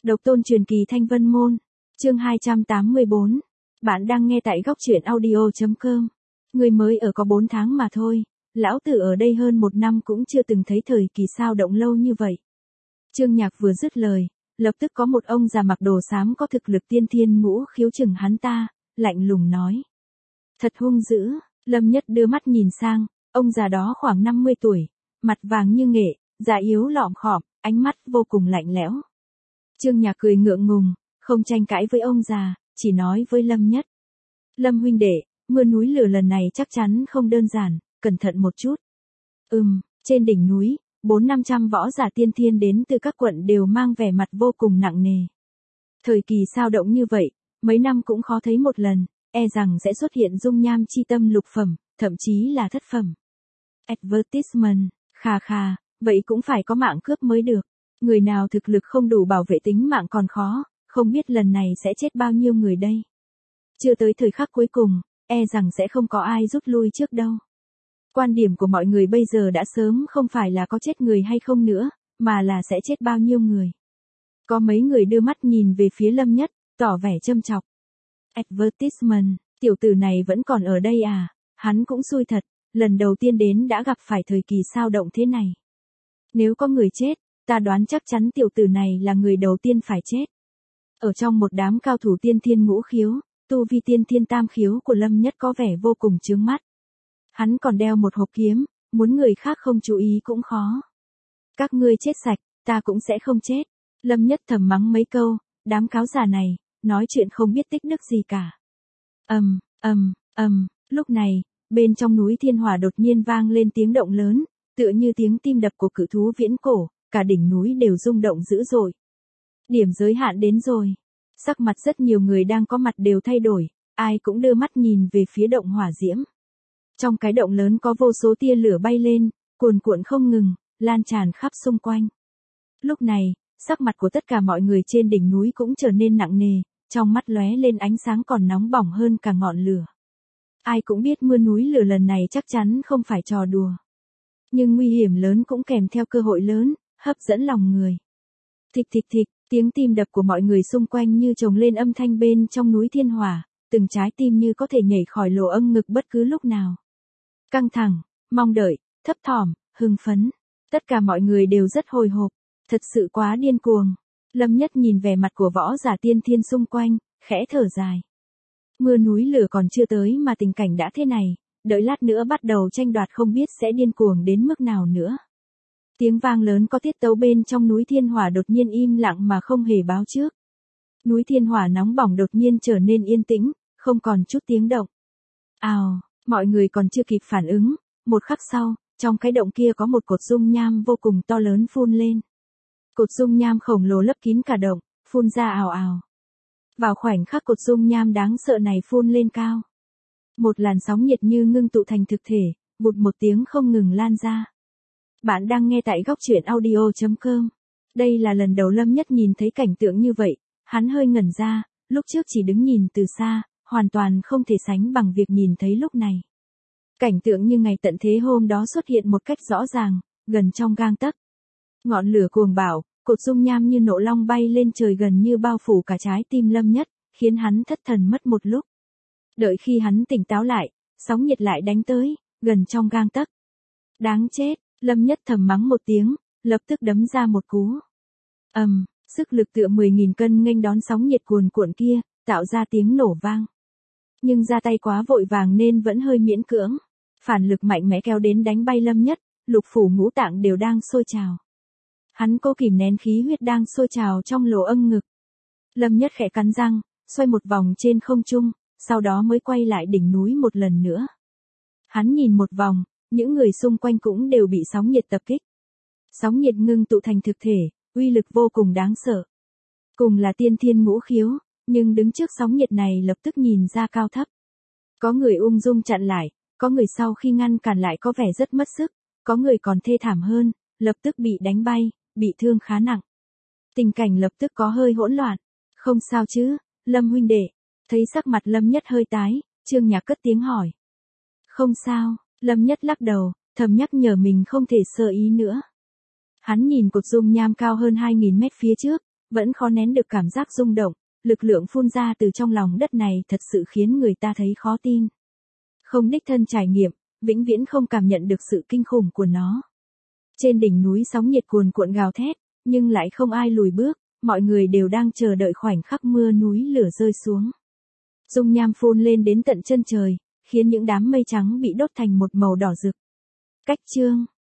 Độc tôn truyền kỳ Thanh Vân Môn. Chương 284. Bạn đang nghe tại góc truyện audio.com. Người mới ở có 4 tháng mà thôi. Lão tử ở đây hơn 1 năm cũng chưa từng thấy thời kỳ sao động lâu như vậy. Trương Nhạc vừa dứt lời, lập tức có một ông già mặc đồ xám có thực lực tiên thiên ngũ khiếu chừng hắn ta, lạnh lùng nói. Thật hung dữ. Lâm Nhất đưa mắt nhìn sang, ông già đó khoảng 50 tuổi, mặt vàng như nghệ, da yếu lọm khọm, ánh mắt vô cùng lạnh lẽo. Trương Nhạc cười ngượng ngùng, không tranh cãi với ông già, chỉ nói với Lâm Nhất. Lâm huynh đệ, mưa núi lửa lần này chắc chắn không đơn giản, cẩn thận một chút. Trên đỉnh núi, 400-500 võ giả tiên thiên đến từ các quận đều mang vẻ mặt vô cùng nặng nề. Thời kỳ sao động như vậy, mấy năm cũng khó thấy một lần, e rằng sẽ xuất hiện dung nham chi tâm lục phẩm, thậm chí là thất phẩm. Advertisement, khà, vậy cũng phải có mạng cướp mới được. Người nào thực lực không đủ bảo vệ tính mạng còn khó, không biết lần này sẽ chết bao nhiêu người đây. Chưa tới thời khắc cuối cùng, e rằng sẽ không có ai rút lui trước đâu. Quan điểm của mọi người bây giờ đã sớm không phải là có chết người hay không nữa, mà là sẽ chết bao nhiêu người. Có mấy người đưa mắt nhìn về phía Lâm Nhất, tỏ vẻ châm chọc. Advertisement, tiểu tử này vẫn còn ở đây à, hắn cũng xui thật, lần đầu tiên đến đã gặp phải thời kỳ sao động thế này. Nếu có người chết, ta đoán chắc chắn tiểu tử này là người đầu tiên phải chết. Ở trong một đám cao thủ tiên thiên ngũ khiếu, tu vi tiên thiên tam khiếu của Lâm Nhất có vẻ vô cùng chướng mắt. Hắn còn đeo một hộp kiếm, muốn người khác không chú ý cũng khó. Các ngươi chết sạch, ta cũng sẽ không chết. Lâm Nhất thầm mắng mấy câu, đám cáo già này, nói chuyện không biết tích đức gì cả. Lúc này, bên trong núi Thiên Hỏa đột nhiên vang lên tiếng động lớn, tựa như tiếng tim đập của cự thú viễn cổ, cả đỉnh núi đều rung động dữ dội. Điểm giới hạn đến rồi. Sắc mặt rất nhiều người đang có mặt đều thay đổi, ai cũng đưa mắt nhìn về phía động hỏa diễm. Trong cái động lớn có vô số tia lửa bay lên, cuồn cuộn không ngừng, lan tràn khắp xung quanh. Lúc này, sắc mặt của tất cả mọi người trên đỉnh núi cũng trở nên nặng nề, trong mắt lóe lên ánh sáng còn nóng bỏng hơn cả ngọn lửa. Ai cũng biết mưa núi lửa lần này chắc chắn không phải trò đùa. Nhưng nguy hiểm lớn cũng kèm theo cơ hội lớn, hấp dẫn lòng người. Thịch, tiếng tim đập của mọi người xung quanh như chồng lên âm thanh bên trong núi Thiên Hỏa, từng trái tim như có thể nhảy khỏi lỗ âng ngực bất cứ lúc nào. Căng thẳng, mong đợi, thấp thỏm, hưng phấn. Tất cả mọi người đều rất hồi hộp, thật sự quá điên cuồng. Lâm Nhất nhìn vẻ mặt của võ giả tiên thiên xung quanh, khẽ thở dài. Mưa núi lửa còn chưa tới mà tình cảnh đã thế này, đợi lát nữa bắt đầu tranh đoạt không biết sẽ điên cuồng đến mức nào nữa. Tiếng vang lớn có tiết tấu bên trong núi Thiên Hỏa đột nhiên im lặng mà không hề báo trước. Núi Thiên Hỏa nóng bỏng đột nhiên trở nên yên tĩnh, không còn chút tiếng động. Ào, mọi người còn chưa kịp phản ứng, một khắc sau, trong cái động kia có một cột dung nham vô cùng to lớn phun lên. Cột dung nham khổng lồ lấp kín cả động, phun ra ào ào. Vào khoảnh khắc cột dung nham đáng sợ này phun lên cao. Một làn sóng nhiệt như ngưng tụ thành thực thể, bụt một tiếng không ngừng lan ra. Bạn đang nghe tại góc truyện audio.com. Đây là lần đầu Lâm Nhất nhìn thấy cảnh tượng như vậy, hắn hơi ngẩn ra, lúc trước chỉ đứng nhìn từ xa, hoàn toàn không thể sánh bằng việc nhìn thấy lúc này. Cảnh tượng như ngày tận thế hôm đó xuất hiện một cách rõ ràng, gần trong gang tấc. Ngọn lửa cuồng bạo, cột dung nham như nộ long bay lên trời gần như bao phủ cả trái tim Lâm Nhất, khiến hắn thất thần mất một lúc. Đợi khi hắn tỉnh táo lại, sóng nhiệt lại đánh tới, gần trong gang tấc. Đáng chết, Lâm Nhất thầm mắng một tiếng, lập tức đấm ra một cú. Sức lực tựa 10.000 cân nghênh đón sóng nhiệt cuồn cuộn kia, tạo ra tiếng nổ vang. Nhưng ra tay quá vội vàng nên vẫn hơi miễn cưỡng. Phản lực mạnh mẽ kéo đến đánh bay Lâm Nhất, lục phủ ngũ tạng đều đang sôi trào. Hắn cố kìm nén khí huyết đang sôi trào trong lỗ âng ngực. Lâm Nhất khẽ cắn răng, xoay một vòng trên không trung, sau đó mới quay lại đỉnh núi một lần nữa. Hắn nhìn một vòng, những người xung quanh cũng đều bị sóng nhiệt tập kích. Sóng nhiệt ngưng tụ thành thực thể, uy lực vô cùng đáng sợ. Cùng là tiên thiên ngũ khiếu, nhưng đứng trước sóng nhiệt này lập tức nhìn ra cao thấp. Có người ung dung chặn lại, có người sau khi ngăn cản lại có vẻ rất mất sức, có người còn thê thảm hơn, lập tức bị đánh bay, bị thương khá nặng. Tình cảnh lập tức có hơi hỗn loạn. Không sao chứ, Lâm huynh đệ. Thấy sắc mặt Lâm Nhất hơi tái, Trương Nhạc cất tiếng hỏi. Không sao, Lâm Nhất lắc đầu, thầm nhắc nhở mình không thể sơ ý nữa. Hắn nhìn cột dung nham cao hơn 2.000 mét phía trước, vẫn khó nén được cảm giác rung động, lực lượng phun ra từ trong lòng đất này thật sự khiến người ta thấy khó tin. Không đích thân trải nghiệm, vĩnh viễn không cảm nhận được sự kinh khủng của nó. Trên đỉnh núi sóng nhiệt cuồn cuộn gào thét, nhưng lại không ai lùi bước, mọi người đều đang chờ đợi khoảnh khắc mưa núi lửa rơi xuống. Dung nham phun lên đến tận chân trời, khiến những đám mây trắng bị đốt thành một màu đỏ rực. Cách chương